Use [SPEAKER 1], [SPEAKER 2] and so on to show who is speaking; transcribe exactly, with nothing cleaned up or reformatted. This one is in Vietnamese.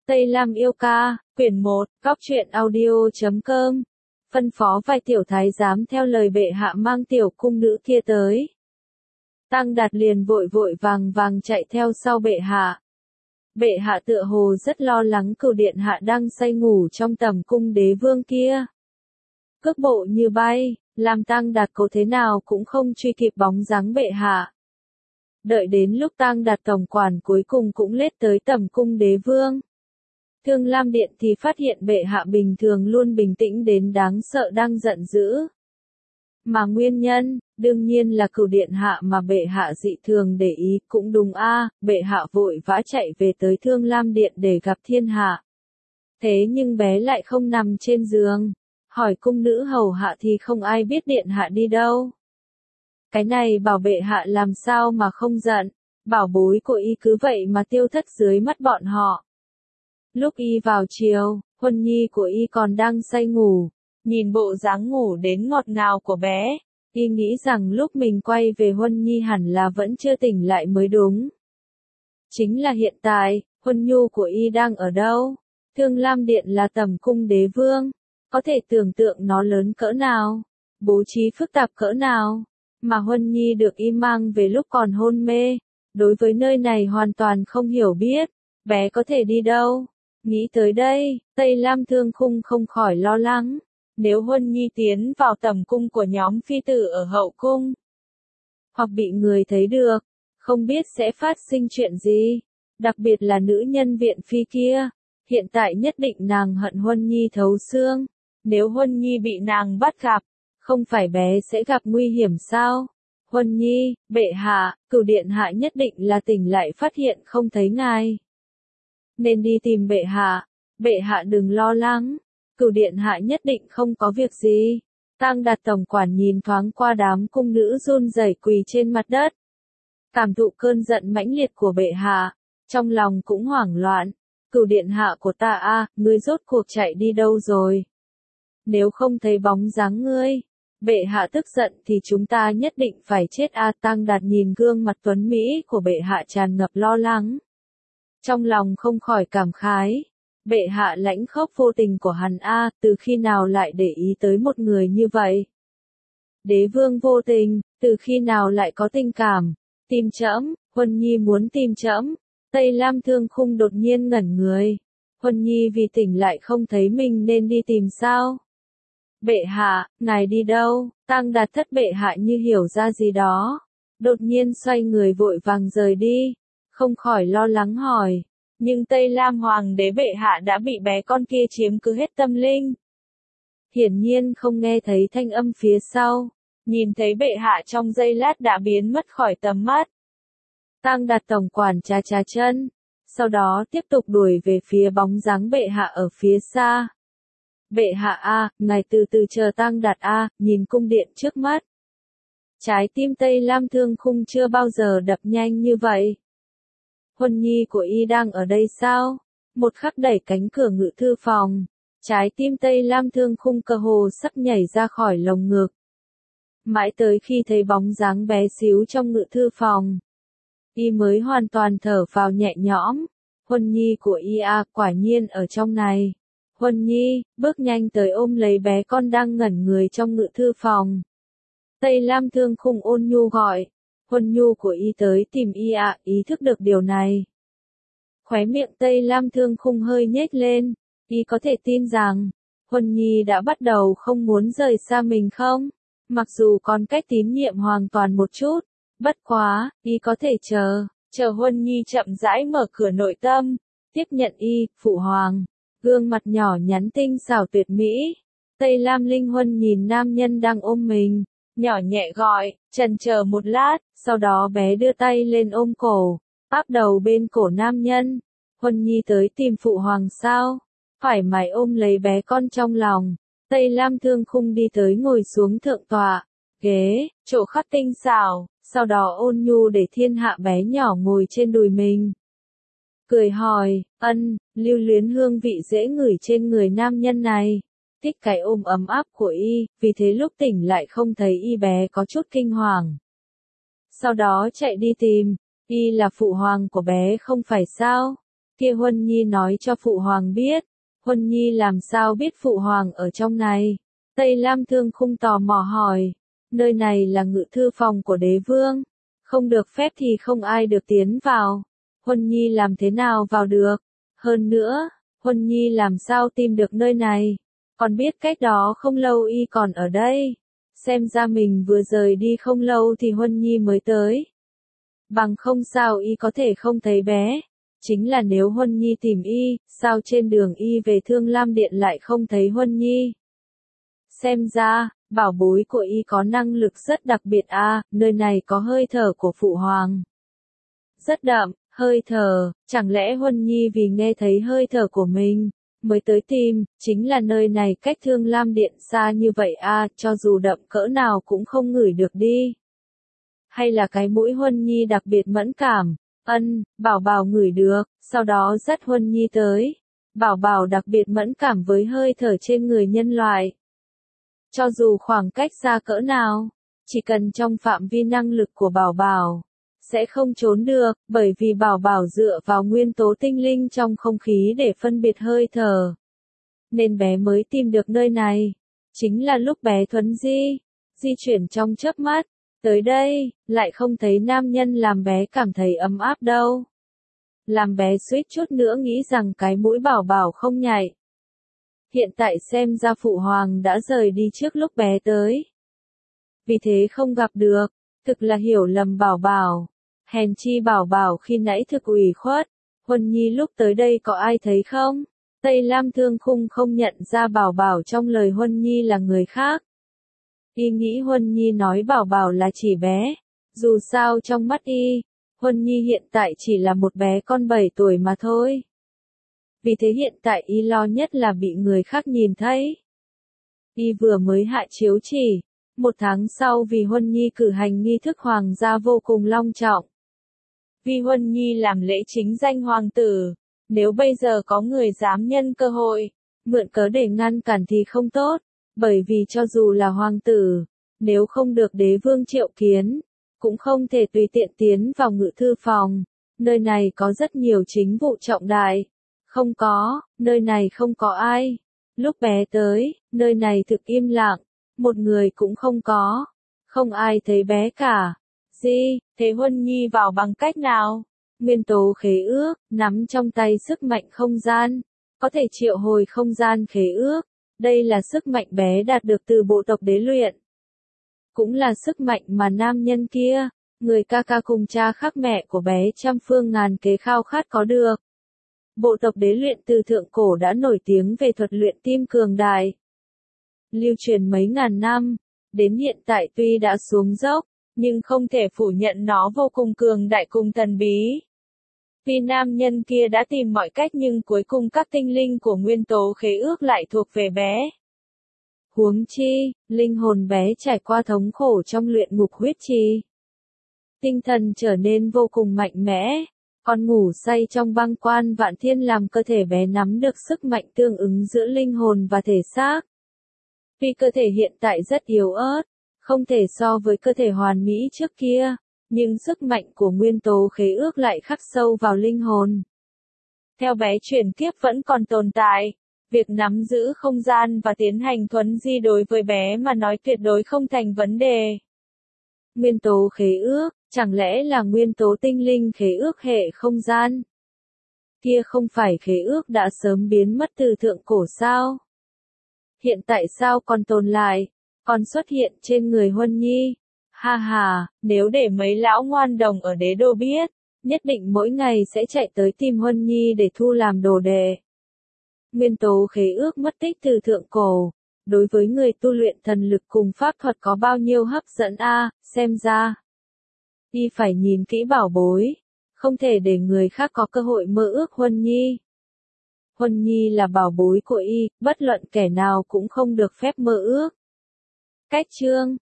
[SPEAKER 1] Tây Lam yêu ca, quyển một, góc truyện audio chấm com. Phân phó vài tiểu thái giám theo lời bệ hạ mang tiểu cung nữ kia tới. Tăng Đạt liền vội vội vàng vàng chạy theo sau bệ hạ. Bệ hạ tựa hồ rất lo lắng Cửu điện hạ đang say ngủ trong tầm cung đế vương kia. Cước bộ như bay, làm Tăng Đạt cố thế nào cũng không truy kịp bóng dáng bệ hạ. Đợi đến lúc Tăng Đạt tổng quản cuối cùng cũng lết tới tầm cung đế vương. Thương Lam Điện thì phát hiện bệ hạ bình thường luôn bình tĩnh đến đáng sợ đang giận dữ. Mà nguyên nhân, đương nhiên là Cửu điện hạ mà bệ hạ dị thường để ý, cũng đúng a, à, bệ hạ vội vã chạy về tới Thương Lam Điện để gặp thiên hạ. Thế nhưng bé lại không nằm trên giường, hỏi cung nữ hầu hạ thì không ai biết điện hạ đi đâu. Cái này bảo bệ hạ làm sao mà không giận, bảo bối của y cứ vậy mà tiêu thất dưới mắt bọn họ. Lúc y vào chiều, Huân Nhi của y còn đang say ngủ, nhìn bộ dáng ngủ đến ngọt ngào của bé, y nghĩ rằng lúc mình quay về Huân Nhi hẳn là vẫn chưa tỉnh lại mới đúng. Chính là hiện tại, Huân Nhu của y đang ở đâu? Thương Lam Điện là tầm cung đế vương, có thể tưởng tượng nó lớn cỡ nào, bố trí phức tạp cỡ nào, mà Huân Nhi được y mang về lúc còn hôn mê, đối với nơi này hoàn toàn không hiểu biết, bé có thể đi đâu. Nghĩ tới đây, Tây Lam Thương Khung không khỏi lo lắng, nếu Huân Nhi tiến vào tầm cung của nhóm phi tử ở hậu cung, hoặc bị người thấy được, không biết sẽ phát sinh chuyện gì, đặc biệt là nữ nhân viện phi kia, hiện tại nhất định nàng hận Huân Nhi thấu xương, nếu Huân Nhi bị nàng bắt gặp, không phải bé sẽ gặp nguy hiểm sao? Huân Nhi, bệ hạ, Cửu điện hạ nhất định là tỉnh lại phát hiện không thấy ngài. Nên đi tìm bệ hạ, bệ hạ đừng lo lắng, Cửu điện hạ nhất định không có việc gì. Tăng Đạt tổng quản nhìn thoáng qua đám cung nữ run rẩy quỳ trên mặt đất. Cảm thụ cơn giận mãnh liệt của bệ hạ, trong lòng cũng hoảng loạn, Cửu điện hạ của ta a, à, ngươi rốt cuộc chạy đi đâu rồi? Nếu không thấy bóng dáng ngươi, bệ hạ tức giận thì chúng ta nhất định phải chết a. À, Tăng Đạt nhìn gương mặt tuấn mỹ của bệ hạ tràn ngập lo lắng. Trong lòng không khỏi cảm khái, bệ hạ lãnh khốc vô tình của hắn a, à, từ khi nào lại để ý tới một người như vậy? Đế vương vô tình, từ khi nào lại có tình cảm? Tìm trẫm, Huân Nhi muốn tìm trẫm. Tây Lam Thương Khung đột nhiên ngẩn người. Huân Nhi vì tỉnh lại không thấy mình nên đi tìm sao? Bệ hạ, ngài đi đâu? Tăng Đạt thất bệ hạ như hiểu ra gì đó, đột nhiên xoay người vội vàng rời đi, không khỏi lo lắng hỏi. Nhưng Tây Lam Hoàng đế bệ hạ đã bị bé con kia chiếm cứ hết tâm linh. Hiển nhiên không nghe thấy thanh âm phía sau, nhìn thấy bệ hạ trong giây lát đã biến mất khỏi tầm mắt. Tăng Đạt tổng quản chà chà chân, sau đó tiếp tục đuổi về phía bóng dáng bệ hạ ở phía xa. Bệ hạ a, à, ngài từ từ chờ Tăng Đạt a, à, nhìn cung điện trước mắt. Trái tim Tây Lam Thương Khung chưa bao giờ đập nhanh như vậy. Huân Nhi của y đang ở đây sao? Một khắc đẩy cánh cửa ngự thư phòng, trái tim Tây Lam Thương Khung cơ hồ sắp nhảy ra khỏi lồng ngực. Mãi tới khi thấy bóng dáng bé xíu trong ngự thư phòng, y mới hoàn toàn thở vào nhẹ nhõm. Huân Nhi của y a, à, quả nhiên ở trong này. Huân Nhi, bước nhanh tới ôm lấy bé con đang ngẩn người trong ngự thư phòng. Tây Lam Thương Khung ôn nhu gọi. Huân Nhu của y tới tìm y ạ, à, ý thức được điều này. Khóe miệng Tây Lam Thương Khung hơi nhếch lên, y có thể tin rằng, Huân Nhi đã bắt đầu không muốn rời xa mình không? Mặc dù còn cách tín nhiệm hoàn toàn một chút, bất quá, y có thể chờ, chờ Huân Nhi chậm rãi mở cửa nội tâm, tiếp nhận y, phụ hoàng. Gương mặt nhỏ nhắn tinh xảo tuyệt mỹ. Tây Lam Linh Huân nhìn nam nhân đang ôm mình, nhỏ nhẹ gọi, chần chờ một lát, sau đó bé đưa tay lên ôm cổ, áp đầu bên cổ nam nhân. Huân Nhi tới tìm phụ hoàng sao? Phải mải ôm lấy bé con trong lòng. Tây Lam Thương Khung đi tới ngồi xuống thượng tọa, ghế, chỗ khắc tinh xảo, sau đó ôn nhu để thiên hạ bé nhỏ ngồi trên đùi mình. Cười hỏi, ân, lưu luyến hương vị dễ ngửi trên người nam nhân này. Thích cái ôm ấm áp của y, vì thế lúc tỉnh lại không thấy y bé có chút kinh hoàng. Sau đó chạy đi tìm, y là phụ hoàng của bé không phải sao? Kia Huân Nhi nói cho Phụ Hoàng biết. Huân Nhi làm sao biết Phụ Hoàng ở trong này? Tây Lam Thương Khung tò mò hỏi. Nơi này là ngự thư phòng của đế vương. Không được phép thì không ai được tiến vào. Huân Nhi làm thế nào vào được? Hơn nữa, Huân Nhi làm sao tìm được nơi này? Còn biết cách đó không lâu y còn ở đây. Xem ra mình vừa rời đi không lâu thì Huân Nhi mới tới. Bằng không sao y có thể không thấy bé. Chính là nếu Huân Nhi tìm y, sao trên đường y về Thương Lam Điện lại không thấy Huân Nhi? Xem ra, bảo bối của y có năng lực rất đặc biệt a, à, nơi này có hơi thở của Phụ Hoàng. Rất đậm, hơi thở, chẳng lẽ Huân Nhi vì nghe thấy hơi thở của mình, mới tới tìm, chính là nơi này cách Thương Lam Điện xa như vậy a, à, cho dù đậm cỡ nào cũng không ngửi được đi. Hay là cái mũi Huân Nhi đặc biệt mẫn cảm, ân, Bảo Bảo ngửi được, sau đó dắt Huân Nhi tới. Bảo Bảo đặc biệt mẫn cảm với hơi thở trên người nhân loại. Cho dù khoảng cách xa cỡ nào, chỉ cần trong phạm vi năng lực của Bảo Bảo, sẽ không trốn được, bởi vì Bảo Bảo dựa vào nguyên tố tinh linh trong không khí để phân biệt hơi thở. Nên bé mới tìm được nơi này. Chính là lúc bé thuấn di, di chuyển trong chớp mắt, tới đây, lại không thấy nam nhân làm bé cảm thấy ấm áp đâu. Làm bé suýt chút nữa nghĩ rằng cái mũi Bảo Bảo không nhạy. Hiện tại xem ra Phụ Hoàng đã rời đi trước lúc bé tới. Vì thế không gặp được, thực là hiểu lầm Bảo Bảo. Hèn chi Bảo Bảo khi nãy thực ủy khuất. Huân Nhi lúc tới đây có ai thấy không? Tây Lam Thương Khung không nhận ra Bảo Bảo trong lời Huân Nhi là người khác. Y nghĩ Huân Nhi nói Bảo Bảo là chỉ bé. Dù sao trong mắt y, Huân Nhi hiện tại chỉ là một bé con bảy tuổi mà thôi. Vì thế hiện tại y lo nhất là bị người khác nhìn thấy. Y vừa mới hạ chiếu chỉ, một tháng sau vì Huân Nhi cử hành nghi thức hoàng gia vô cùng long trọng. Vì Huân Nhi làm lễ chính danh hoàng tử, nếu bây giờ có người dám nhân cơ hội, mượn cớ để ngăn cản thì không tốt, bởi vì cho dù là hoàng tử, nếu không được đế vương triệu kiến, cũng không thể tùy tiện tiến vào ngự thư phòng, nơi này có rất nhiều chính vụ trọng đại. Không có, nơi này không có ai. Lúc bé tới, nơi này thực im lặng, một người cũng không có. Không ai thấy bé cả. Gì, thế Huân Nhi vào bằng cách nào? Nguyên tố khế ước, nắm trong tay sức mạnh không gian. Có thể triệu hồi không gian khế ước. Đây là sức mạnh bé đạt được từ bộ tộc đế luyện. Cũng là sức mạnh mà nam nhân kia, người ca ca cùng cha khác mẹ của bé trăm phương ngàn kế khao khát có được. Bộ tộc đế luyện từ thượng cổ đã nổi tiếng về thuật luyện tim cường đại. Lưu truyền mấy ngàn năm, đến hiện tại tuy đã xuống dốc, nhưng không thể phủ nhận nó vô cùng cường đại cùng thần bí. Vì nam nhân kia đã tìm mọi cách nhưng cuối cùng các tinh linh của nguyên tố khế ước lại thuộc về bé. Huống chi, linh hồn bé trải qua thống khổ trong luyện ngục huyết trì. Tinh thần trở nên vô cùng mạnh mẽ. Còn ngủ say trong băng quan vạn thiên làm cơ thể bé nắm được sức mạnh tương ứng giữa linh hồn và thể xác. Vì cơ thể hiện tại rất yếu ớt, không thể so với cơ thể hoàn mỹ trước kia, nhưng sức mạnh của nguyên tố khế ước lại khắc sâu vào linh hồn. Theo bé chuyển kiếp vẫn còn tồn tại, việc nắm giữ không gian và tiến hành thuấn di đối với bé mà nói tuyệt đối không thành vấn đề. Nguyên tố khế ước, chẳng lẽ là nguyên tố tinh linh khế ước hệ không gian? Kia không phải khế ước đã sớm biến mất từ thượng cổ sao? Hiện tại sao còn tồn lại, còn xuất hiện trên người Huân Nhi? Ha ha, nếu để mấy lão ngoan đồng ở đế đô biết, nhất định mỗi ngày sẽ chạy tới tìm Huân Nhi để thu làm đồ đệ. Nguyên tố khế ước mất tích từ thượng cổ. Đối với người tu luyện thần lực cùng pháp thuật có bao nhiêu hấp dẫn a, à, xem ra. Y phải nhìn kỹ bảo bối, không thể để người khác có cơ hội mơ ước Huân Nhi. Huân Nhi là bảo bối của y, bất luận kẻ nào cũng không được phép mơ ước. Cách chương